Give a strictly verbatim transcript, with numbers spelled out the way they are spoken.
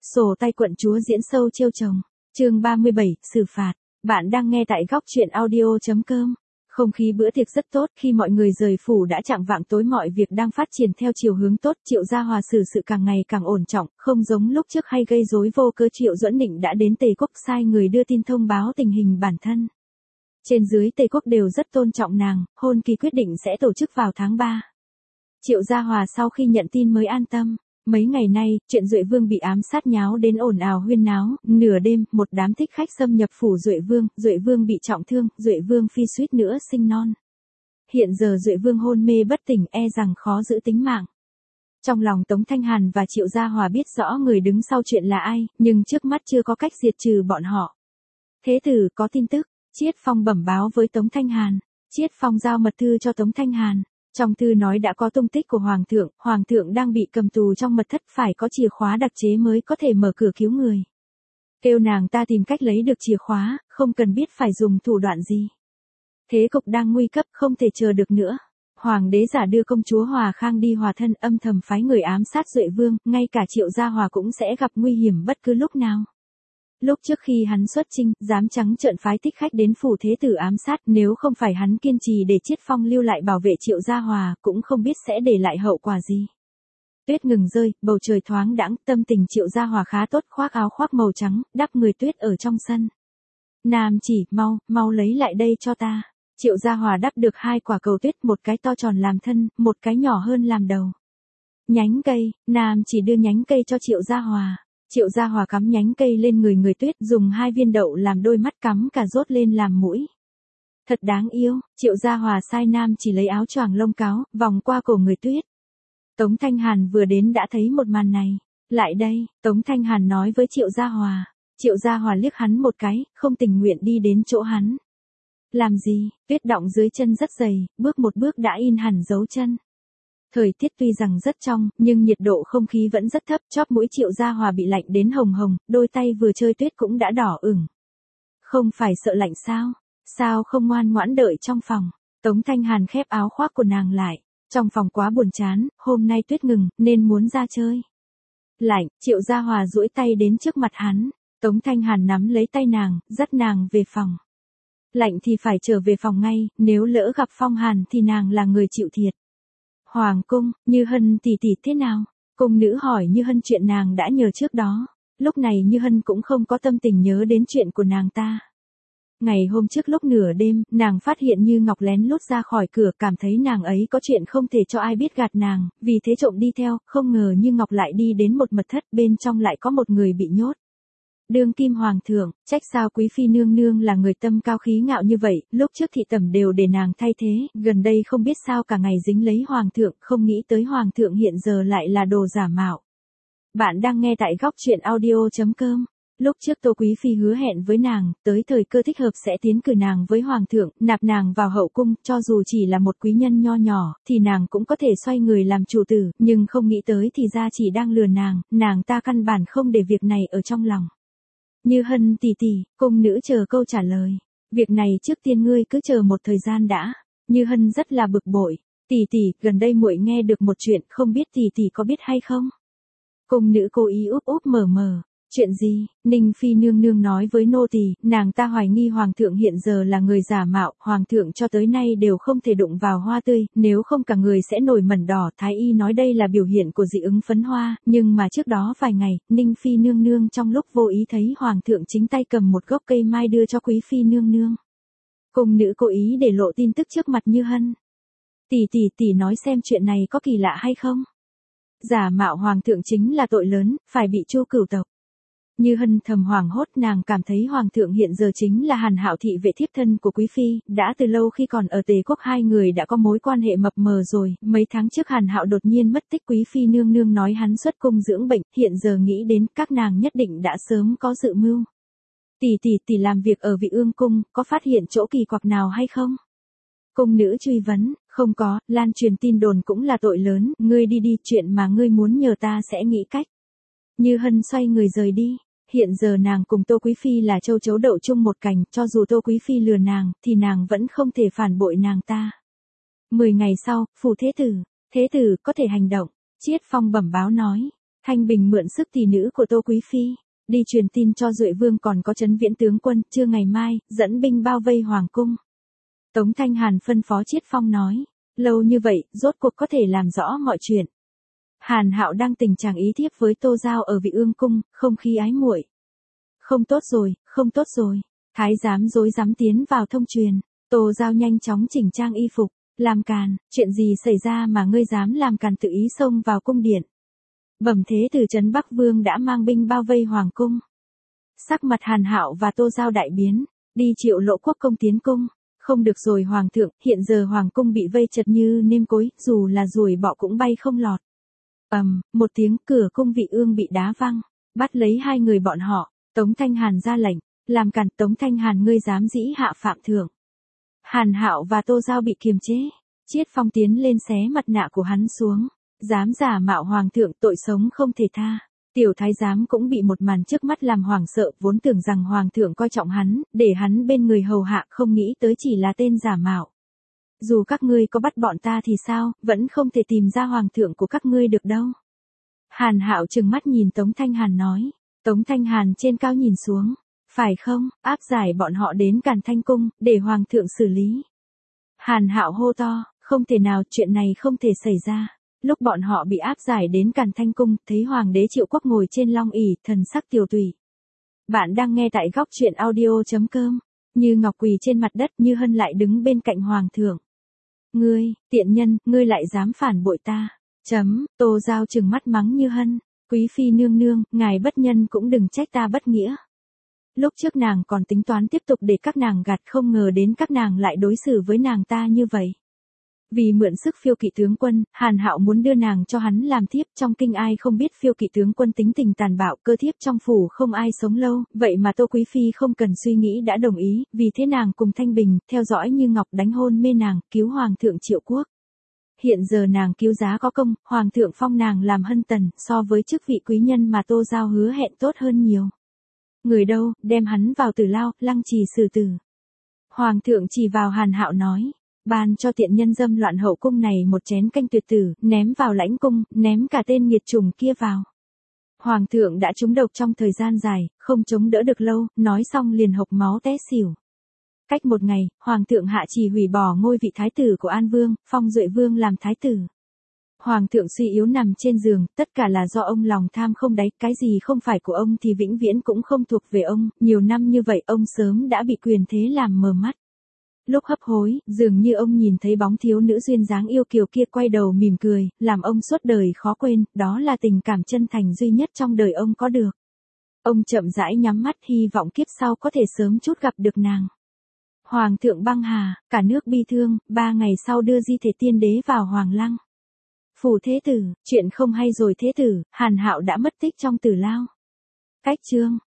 Sổ tay quận chúa diễn sâu trêu chồng. Chương ba mươi bảy, xử phạt. Bạn đang nghe tại góc truyện audio.com. Không khí bữa tiệc rất tốt, khi mọi người rời phủ đã chạng vạng tối mọi việc đang phát triển theo chiều hướng tốt, Triệu Gia Hòa xử sự càng ngày càng ổn trọng, không giống lúc trước hay gây rối vô cớ. Triệu Duẫn Định đã đến Tề Quốc sai người đưa tin thông báo tình hình bản thân. Trên dưới Tề Quốc đều rất tôn trọng nàng, hôn kỳ quyết định sẽ tổ chức vào tháng ba. Triệu Gia Hòa sau khi nhận tin mới an tâm. Mấy ngày nay, chuyện Duệ Vương bị ám sát nháo đến ồn ào huyên náo, nửa đêm, một đám thích khách xâm nhập phủ Duệ Vương, Duệ Vương bị trọng thương, Duệ Vương phi suýt nữa sinh non. Hiện giờ Duệ Vương hôn mê bất tỉnh, e rằng khó giữ tính mạng. Trong lòng Tống Thanh Hàn và Triệu Gia Hòa biết rõ người đứng sau chuyện là ai, nhưng trước mắt chưa có cách diệt trừ bọn họ. Thế tử có tin tức, Chiết Phong bẩm báo với Tống Thanh Hàn. Chiết Phong giao mật thư cho Tống Thanh Hàn. Trong thư nói đã có tung tích của Hoàng thượng, Hoàng thượng đang bị cầm tù trong mật thất, phải có chìa khóa đặc chế mới có thể mở cửa cứu người. Kêu nàng ta tìm cách lấy được chìa khóa, không cần biết phải dùng thủ đoạn gì. Thế cục đang nguy cấp, không thể chờ được nữa. Hoàng đế giả đưa công chúa Hòa Khang đi hòa thân, âm thầm phái người ám sát Duệ Vương, ngay cả Triệu Gia Hòa cũng sẽ gặp nguy hiểm bất cứ lúc nào. Lúc trước khi hắn xuất chinh, dám trắng trợn phái thích khách đến phủ thế tử ám sát, nếu không phải hắn kiên trì để Chiết Phong lưu lại bảo vệ Triệu Gia Hòa, cũng không biết sẽ để lại hậu quả gì. Tuyết ngừng rơi, bầu trời thoáng đãng, tâm tình Triệu Gia Hòa khá tốt, khoác áo khoác màu trắng, đắp người tuyết ở trong sân. Nam chỉ, mau, mau lấy lại đây cho ta. Triệu Gia Hòa đắp được hai quả cầu tuyết, một cái to tròn làm thân, một cái nhỏ hơn làm đầu. Nhánh cây, Nam chỉ đưa nhánh cây cho Triệu Gia Hòa. Triệu Gia Hòa cắm nhánh cây lên người người tuyết, dùng hai viên đậu làm đôi mắt, cắm cà rốt lên làm mũi. Thật đáng yêu, Triệu Gia Hòa sai Nam chỉ lấy áo choàng lông cáo, vòng qua cổ người tuyết. Tống Thanh Hàn vừa đến đã thấy một màn này. Lại đây, Tống Thanh Hàn nói với Triệu Gia Hòa. Triệu Gia Hòa liếc hắn một cái, không tình nguyện đi đến chỗ hắn. Làm gì, tuyết đọng dưới chân rất dày, bước một bước đã in hẳn dấu chân. Thời tiết tuy rằng rất trong, nhưng nhiệt độ không khí vẫn rất thấp, chóp mũi Triệu Gia Hòa bị lạnh đến hồng hồng, đôi tay vừa chơi tuyết cũng đã đỏ ửng. Không phải sợ lạnh sao? Sao không ngoan ngoãn đợi trong phòng? Tống Thanh Hàn khép áo khoác của nàng lại. Trong phòng quá buồn chán, hôm nay tuyết ngừng, nên muốn ra chơi. Lạnh, Triệu Gia Hòa duỗi tay đến trước mặt hắn. Tống Thanh Hàn nắm lấy tay nàng, dắt nàng về phòng. Lạnh thì phải trở về phòng ngay, nếu lỡ gặp phong hàn thì nàng là người chịu thiệt. Hoàng cung, Như Hân tỷ tỷ thế nào? Cung nữ hỏi Như Hân chuyện nàng đã nhờ trước đó. Lúc này Như Hân cũng không có tâm tình nhớ đến chuyện của nàng ta. Ngày hôm trước lúc nửa đêm, nàng phát hiện Như Ngọc lén lút ra khỏi cửa, cảm thấy nàng ấy có chuyện không thể cho ai biết gạt nàng, vì thế trộm đi theo, không ngờ Như Ngọc lại đi đến một mật thất, bên trong lại có một người bị nhốt. Đương kim hoàng thượng, trách sao quý phi nương nương là người tâm cao khí ngạo như vậy, lúc trước thị tẩm đều để nàng thay thế, gần đây không biết sao cả ngày dính lấy hoàng thượng, không nghĩ tới hoàng thượng hiện giờ lại là đồ giả mạo. Bạn đang nghe tại góc truyện audio.com. Lúc trước Tô Quý Phi hứa hẹn với nàng, tới thời cơ thích hợp sẽ tiến cử nàng với hoàng thượng, nạp nàng vào hậu cung, cho dù chỉ là một quý nhân nho nhỏ, thì nàng cũng có thể xoay người làm chủ tử, nhưng không nghĩ tới thì ra chỉ đang lừa nàng, nàng ta căn bản không để việc này ở trong lòng. Như Hân tỷ tỷ, cung nữ chờ câu trả lời. Việc này trước tiên ngươi cứ chờ một thời gian đã. Như Hân rất là bực bội. Tỷ tỷ, gần đây muội nghe được một chuyện, không biết tỷ tỷ có biết hay không? Cung nữ cố ý úp úp mở mở. Chuyện gì? Ninh Phi nương nương nói với nô tỳ, nàng ta hoài nghi hoàng thượng hiện giờ là người giả mạo, hoàng thượng cho tới nay đều không thể đụng vào hoa tươi, nếu không cả người sẽ nổi mẩn đỏ. Thái y nói đây là biểu hiện của dị ứng phấn hoa, nhưng mà trước đó vài ngày, Ninh Phi nương nương trong lúc vô ý thấy hoàng thượng chính tay cầm một gốc cây mai đưa cho quý phi nương nương. Cung nữ cố ý để lộ tin tức trước mặt Như Hân. Tỷ tỷ tỷ nói xem chuyện này có kỳ lạ hay không? Giả mạo hoàng thượng chính là tội lớn, phải bị chu cửu tộc. Như Hân thầm hoảng hốt, nàng cảm thấy hoàng thượng hiện giờ chính là Hàn Hạo thị vệ thiếp thân của quý phi, đã từ lâu khi còn ở Tề Quốc hai người đã có mối quan hệ mập mờ rồi, mấy tháng trước Hàn Hạo đột nhiên mất tích, quý phi nương nương nói hắn xuất cung dưỡng bệnh, hiện giờ nghĩ đến các nàng nhất định đã sớm có dự mưu. Tỷ tỷ tỷ làm việc ở Vị Ương cung, có phát hiện chỗ kỳ quặc nào hay không? Cung nữ truy vấn, không có, lan truyền tin đồn cũng là tội lớn, ngươi đi đi, chuyện mà ngươi muốn nhờ ta sẽ nghĩ cách. Như Hân xoay người rời đi. Hiện giờ nàng cùng Tô Quý Phi là châu chấu đậu chung một cành, cho dù Tô Quý Phi lừa nàng, thì nàng vẫn không thể phản bội nàng ta. Mười ngày sau, phủ thế tử, thế tử có thể hành động. Chiết Phong bẩm báo nói. Thanh Bình mượn sức tỷ nữ của Tô Quý Phi, đi truyền tin cho Duệ Vương còn có Trấn Viễn tướng quân, trưa ngày mai, dẫn binh bao vây Hoàng cung. Tống Thanh Hàn phân phó Chiết Phong nói, lâu như vậy, rốt cuộc có thể làm rõ mọi chuyện. Hàn Hạo đang tình trạng ý thiếp với Tô Giao ở Vị Ương cung, không khí ái muội. Không tốt rồi, không tốt rồi. Thái giám rối rắm tiến vào thông truyền, Tô Giao nhanh chóng chỉnh trang y phục, làm càn, chuyện gì xảy ra mà ngươi dám làm càn tự ý xông vào cung điện. Bẩm thế từ trấn Bắc Vương đã mang binh bao vây hoàng cung. Sắc mặt Hàn Hạo và Tô Giao đại biến, đi triệu Lộ Quốc công tiến cung. Không được rồi hoàng thượng, hiện giờ hoàng cung bị vây chật như nêm cối, dù là ruồi bọ cũng bay không lọt. Ầm, um, một tiếng cửa cung Vị Ương bị đá văng, bắt lấy hai người bọn họ, Tống Thanh Hàn ra lệnh, làm cản. Tống Thanh Hàn ngươi dám dĩ hạ phạm thượng. Hàn Hạo và Tô Giao bị kiềm chế, Chiết Phong tiến lên xé mặt nạ của hắn xuống, dám giả mạo hoàng thượng, tội sống không thể tha. Tiểu thái giám cũng bị một màn trước mắt làm hoảng sợ, vốn tưởng rằng hoàng thượng coi trọng hắn, để hắn bên người hầu hạ, không nghĩ tới chỉ là tên giả mạo. Dù các ngươi có bắt bọn ta thì sao, vẫn không thể tìm ra hoàng thượng của các ngươi được đâu. Hàn Hạo trừng mắt nhìn Tống Thanh Hàn nói, Tống Thanh Hàn trên cao nhìn xuống, phải không, áp giải bọn họ đến Càn Thanh cung, để hoàng thượng xử lý. Hàn Hạo hô to, không thể nào, chuyện này không thể xảy ra. Lúc bọn họ bị áp giải đến Càn Thanh cung, thấy hoàng đế Triệu Quốc ngồi trên long ỷ, thần sắc tiều tụy. Bạn đang nghe tại góc truyện audio chấm com. Như Ngọc quỳ trên mặt đất, Như Hân lại đứng bên cạnh hoàng thượng. Ngươi, tiện nhân, ngươi lại dám phản bội ta. Chấm, Tô Giao trừng mắt mắng Như Hân, quý phi nương nương, ngài bất nhân cũng đừng trách ta bất nghĩa. Lúc trước nàng còn tính toán tiếp tục để các nàng gạt, không ngờ đến các nàng lại đối xử với nàng ta như vậy. Vì mượn sức Phiêu Kỵ tướng quân, Hàn Hạo muốn đưa nàng cho hắn làm thiếp, trong kinh ai không biết Phiêu Kỵ tướng quân tính tình tàn bạo, cơ thiếp trong phủ không ai sống lâu, vậy mà Tô Quý Phi không cần suy nghĩ đã đồng ý, vì thế nàng cùng Thanh Bình, theo dõi Như Ngọc đánh hôn mê nàng, cứu hoàng thượng Triệu Quốc. Hiện giờ nàng cứu giá có công, hoàng thượng phong nàng làm hân tần, so với chức vị quý nhân mà Tô Giao hứa hẹn tốt hơn nhiều. Người đâu, đem hắn vào tử lao, lăng trì xử tử. Hoàng thượng chỉ vào Hàn Hạo nói, ban cho tiện nhân dâm loạn hậu cung này một chén canh tuyệt tử, ném vào lãnh cung, ném cả tên nghiệt chủng kia vào. Hoàng thượng đã trúng độc trong thời gian dài, không chống đỡ được lâu, nói xong liền hộc máu té xỉu. Cách một ngày, hoàng thượng hạ chỉ hủy bỏ ngôi vị thái tử của An Vương, phong Duệ Vương làm thái tử. Hoàng thượng suy yếu nằm trên giường, tất cả là do ông lòng tham không đáy, cái gì không phải của ông thì vĩnh viễn cũng không thuộc về ông, nhiều năm như vậy ông sớm đã bị quyền thế làm mờ mắt. Lúc hấp hối, dường như ông nhìn thấy bóng thiếu nữ duyên dáng yêu kiều kia quay đầu mỉm cười, làm ông suốt đời khó quên, đó là tình cảm chân thành duy nhất trong đời ông có được. Ông chậm rãi nhắm mắt hy vọng kiếp sau có thể sớm chút gặp được nàng. Hoàng thượng băng hà, cả nước bi thương, ba ngày sau đưa di thể tiên đế vào hoàng lăng. Phủ thế tử, chuyện không hay rồi thế tử, Hàn Hạo đã mất tích trong tử lao. Cách chương.